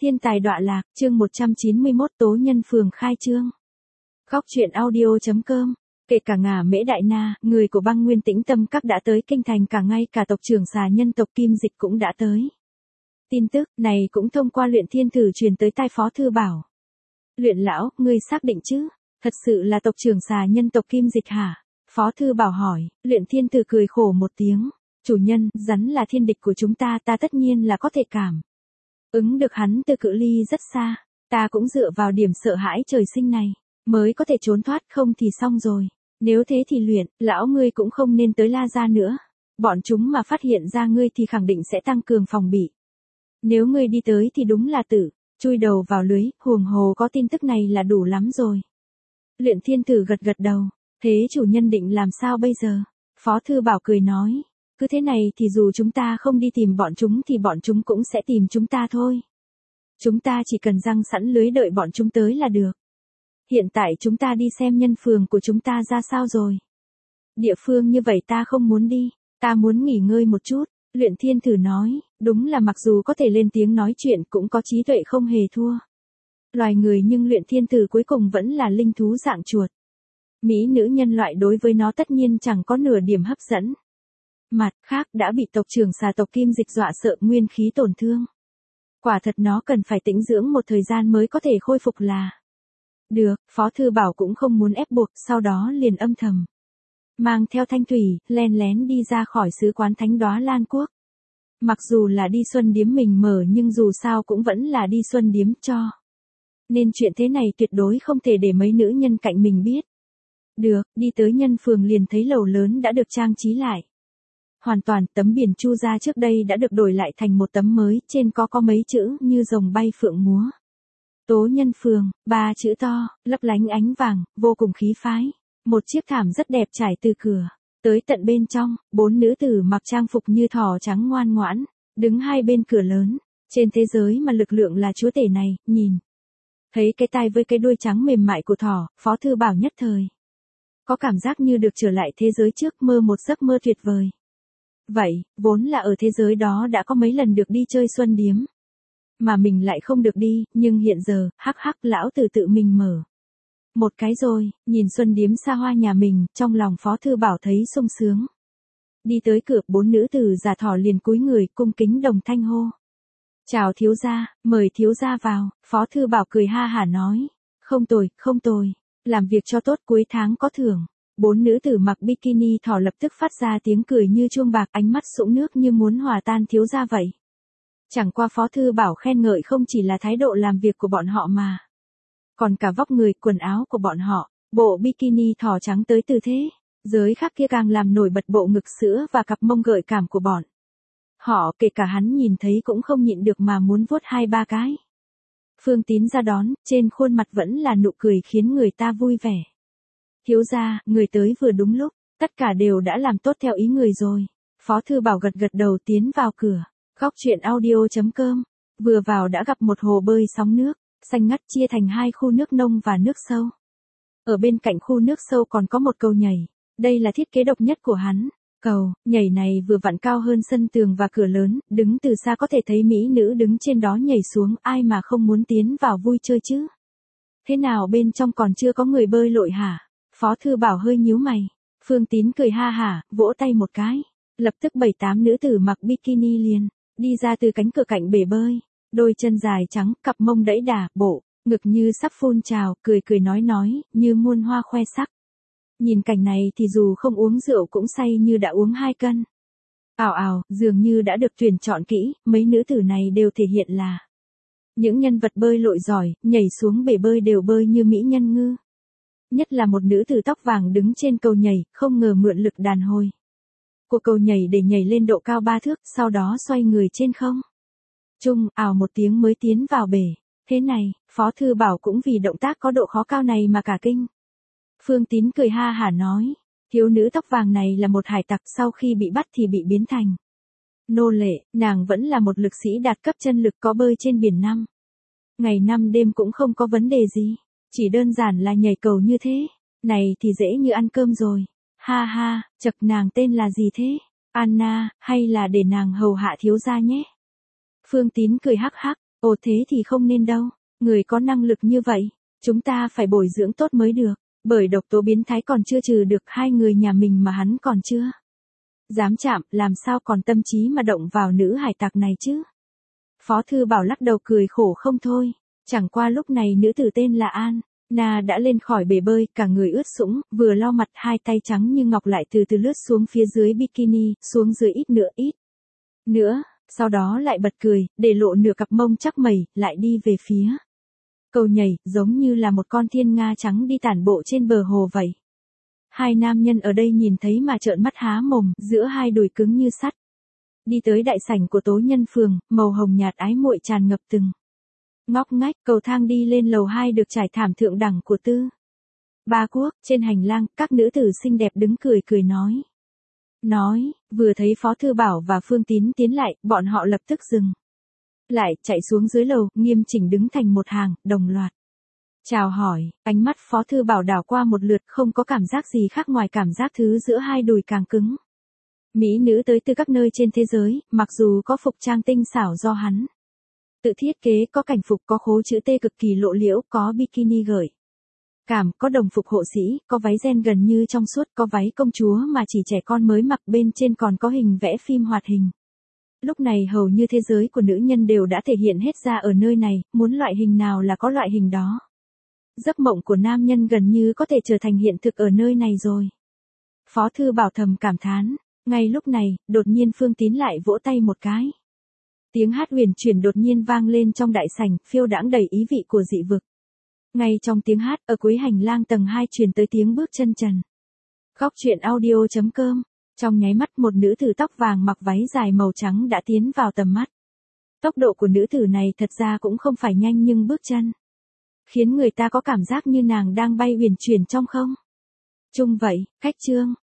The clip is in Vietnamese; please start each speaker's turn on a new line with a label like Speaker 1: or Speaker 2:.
Speaker 1: Thiên tài đọa lạc, chương 191 Tố Nhân Phường khai trương. Góc truyện audio.com. Kể cả Ngà Mễ Đại Na, người của Băng Nguyên Tĩnh Tâm Các đã tới kinh thành, cả ngay cả tộc trưởng xà nhân tộc Kim Dịch cũng đã tới. Tin tức này cũng thông qua Luyện Thiên Thử truyền tới tai Phó Thư Bảo. Luyện lão, ngươi xác định chứ? Thật sự là tộc trưởng xà nhân tộc Kim Dịch hả? Phó Thư Bảo hỏi. Luyện Thiên Thử cười khổ một tiếng. Chủ nhân, rắn là thiên địch của chúng ta tất nhiên là có thể cảm ứng được hắn từ cự ly rất xa, ta cũng dựa vào điểm sợ hãi trời sinh này, mới có thể trốn thoát, không thì xong rồi. Nếu thế thì Luyện, lão ngươi cũng không nên tới La Gia nữa. Bọn chúng mà phát hiện ra ngươi thì khẳng định sẽ tăng cường phòng bị. Nếu ngươi đi tới thì đúng là chui đầu vào lưới, huồng hồ có tin tức này là đủ lắm rồi. Luyện Thiên Thử gật gật đầu, thế chủ nhân định làm sao bây giờ? Phó Thư Bảo cười nói. Cứ thế này thì dù chúng ta không đi tìm bọn chúng thì bọn chúng cũng sẽ tìm chúng ta thôi. Chúng ta chỉ cần giăng sẵn lưới đợi bọn chúng tới là được. Hiện tại chúng ta đi xem nhân phường của chúng ta ra sao rồi. Địa phương như vậy ta không muốn đi, ta muốn nghỉ ngơi một chút. Luyện Thiên Thử nói, đúng là mặc dù có thể lên tiếng nói chuyện cũng có trí tuệ không hề thua loài người, nhưng Luyện Thiên Thử cuối cùng vẫn là linh thú dạng chuột. Mỹ nữ nhân loại đối với nó tất nhiên chẳng có nửa điểm hấp dẫn. Mặt khác đã bị tộc trưởng xà tộc Kim Dịch dọa sợ, nguyên khí tổn thương. Quả thật nó cần phải tĩnh dưỡng một thời gian mới có thể khôi phục là được. Phó Thư Bảo cũng không muốn ép buộc, sau đó liền âm thầm mang theo Thanh Thủy, len lén đi ra khỏi sứ quán Thánh Đóa Lan Quốc. Mặc dù là đi xuân điếm mình mở nhưng dù sao cũng vẫn là đi xuân điếm cho. Nên chuyện thế này tuyệt đối không thể để mấy nữ nhân cạnh mình biết. Được, đi tới nhân phường liền thấy lầu lớn đã được trang trí lại. Hoàn toàn, tấm biển Chu gia trước đây đã được đổi lại thành một tấm mới, trên có mấy chữ như rồng bay phượng múa. Tố Nhân Phường, 3 chữ to, lấp lánh ánh vàng, vô cùng khí phái. Một chiếc thảm rất đẹp trải từ cửa tới tận bên trong, 4 nữ tử mặc trang phục như thỏ trắng ngoan ngoãn, đứng hai bên cửa lớn. Trên thế giới mà lực lượng là chúa tể này, nhìn thấy cái tai với cái đuôi trắng mềm mại của thỏ, Phó Thư Bảo nhất thời có cảm giác như được trở lại thế giới trước, mơ một giấc mơ tuyệt vời. Vậy, vốn là ở thế giới đó đã có mấy lần được đi chơi xuân điếm. Mà mình lại không được đi, nhưng hiện giờ, lão tử tự mình mở một cái rồi. Nhìn xuân điếm xa hoa nhà mình, trong lòng Phó Thư Bảo thấy sung sướng. Đi tới cửa, 4 nữ tử già thỏ liền cúi người, cung kính đồng thanh hô. Chào thiếu gia, mời thiếu gia vào. Phó Thư Bảo cười ha hả nói. Không tồi, không tồi. Làm việc cho tốt, cuối tháng có thưởng. 4 nữ tử mặc bikini thỏ lập tức phát ra tiếng cười như chuông bạc, ánh mắt sũng nước như muốn hòa tan thiếu gia vậy. Chẳng qua Phó Thư Bảo khen ngợi không chỉ là thái độ làm việc của bọn họ mà còn cả vóc người, quần áo của bọn họ. Bộ bikini thỏ trắng tới tư thế giới khác kia càng làm nổi bật bộ ngực sữa và cặp mông gợi cảm của bọn họ, kể cả hắn nhìn thấy cũng không nhịn được mà muốn vuốt 2-3 cái. Phương Tín ra đón, trên khuôn mặt vẫn là nụ cười khiến người ta vui vẻ. Thiếu gia, người tới vừa đúng lúc, tất cả đều đã làm tốt theo ý người rồi. Phó Thư Bảo gật gật đầu tiến vào cửa. Góc truyện audio.com. Vừa vào đã gặp một hồ bơi sóng nước, xanh ngắt chia thành 2 khu nước nông và nước sâu. Ở bên cạnh khu nước sâu còn có một cầu nhảy, đây là thiết kế độc nhất của hắn. Cầu nhảy này vừa vặn cao hơn sân tường và cửa lớn, đứng từ xa có thể thấy mỹ nữ đứng trên đó nhảy xuống, ai mà không muốn tiến vào vui chơi chứ. Thế nào bên trong còn chưa có người bơi lội hả? Phó Thư Bảo hơi nhíu mày. Phương Tín cười ha hả, vỗ tay một cái. Lập tức 7-8 nữ tử mặc bikini liền đi ra từ cánh cửa cạnh bể bơi. Đôi chân dài trắng, cặp mông đẫy đà, bộ ngực như sắp phun trào, cười nói, như muôn hoa khoe sắc. Nhìn cảnh này thì dù không uống rượu cũng say như đã uống 2 cân. Ào, dường như đã được tuyển chọn kỹ, mấy nữ tử này đều thể hiện là những nhân vật bơi lội giỏi, nhảy xuống bể bơi đều bơi như mỹ nhân ngư. Nhất là một nữ tử tóc vàng đứng trên cầu nhảy, không ngờ mượn lực đàn hồi của cầu nhảy để nhảy lên độ cao 3 thước, sau đó xoay người trên không trung, ào một tiếng mới tiến vào bể. Thế này, Phó Thư Bảo cũng vì động tác có độ khó cao này mà cả kinh. Phương Tín cười ha hả nói, thiếu nữ tóc vàng này là một hải tặc, sau khi bị bắt thì bị biến thành nô lệ, nàng vẫn là một lực sĩ đạt cấp chân lực, có bơi trên biển ngày 5 đêm cũng không có vấn đề gì. Chỉ đơn giản là nhảy cầu như thế này thì dễ như ăn cơm rồi. Ha ha, chậc, nàng tên là gì thế? Anna, hay là để nàng hầu hạ thiếu gia nhé? Phương Tín cười hắc hắc, Ồ thế thì không nên đâu, người có năng lực như vậy, chúng ta phải bồi dưỡng tốt mới được, bởi độc tố biến thái còn chưa trừ được hai người nhà mình mà hắn còn chưa dám chạm, làm sao còn tâm trí mà động vào nữ hải tặc này chứ. Phó Thư Bảo lắc đầu cười khổ không thôi, chẳng qua lúc này nữ tử tên là An. Na đã lên khỏi bể bơi, cả người ướt sũng, vừa lau mặt, hai tay trắng như ngọc lại từ từ lướt xuống phía dưới bikini, xuống dưới ít nữa, sau đó lại bật cười, để lộ nửa cặp mông chắc mẩy, lại đi về phía cầu nhảy, giống như là một con thiên nga trắng đi tản bộ trên bờ hồ vậy. Hai nam nhân ở đây nhìn thấy mà trợn mắt há mồm, giữa hai đùi cứng như sắt. Đi tới đại sảnh của Tố Nhân Phường, màu hồng nhạt ái muội tràn ngập từng ngóc ngách, cầu thang đi lên lầu 2 được trải thảm thượng đẳng của Tư Ba Quốc, trên hành lang, các nữ tử xinh đẹp đứng cười nói, vừa thấy Phó Thư Bảo và Phương Tín tiến lại, bọn họ lập tức dừng lại, chạy xuống dưới lầu, nghiêm chỉnh đứng thành một hàng, đồng loạt chào hỏi. Ánh mắt Phó Thư Bảo đảo qua một lượt, không có cảm giác gì khác ngoài cảm giác thứ giữa hai đùi càng cứng. Mỹ nữ tới từ các nơi trên thế giới, mặc dù có phục trang tinh xảo do hắn tự thiết kế, có cảnh phục, có khố chữ T cực kỳ lộ liễu, có bikini gợi cảm, có đồng phục hộ sĩ, có váy ren gần như trong suốt, có váy công chúa mà chỉ trẻ con mới mặc, bên trên còn có hình vẽ phim hoạt hình. Lúc này hầu như thế giới của nữ nhân đều đã thể hiện hết ra ở nơi này, muốn loại hình nào là có loại hình đó. Giấc mộng của nam nhân gần như có thể trở thành hiện thực ở nơi này rồi. Phó Thư Bảo thầm cảm thán, ngay lúc này, đột nhiên Phương Tín lại vỗ tay một cái. Tiếng hát huyền chuyển đột nhiên vang lên trong đại sảnh, phiêu đãng đầy ý vị của dị vực. Ngay trong tiếng hát, ở cuối hành lang tầng 2 truyền tới tiếng bước chân trần. Góc truyện audio.com. Trong nháy mắt một nữ tử tóc vàng mặc váy dài màu trắng đã tiến vào tầm mắt. Tốc độ của nữ tử này thật ra cũng không phải nhanh nhưng bước chân khiến người ta có cảm giác như nàng đang bay huyền chuyển trong không trung vậy. Khách trương,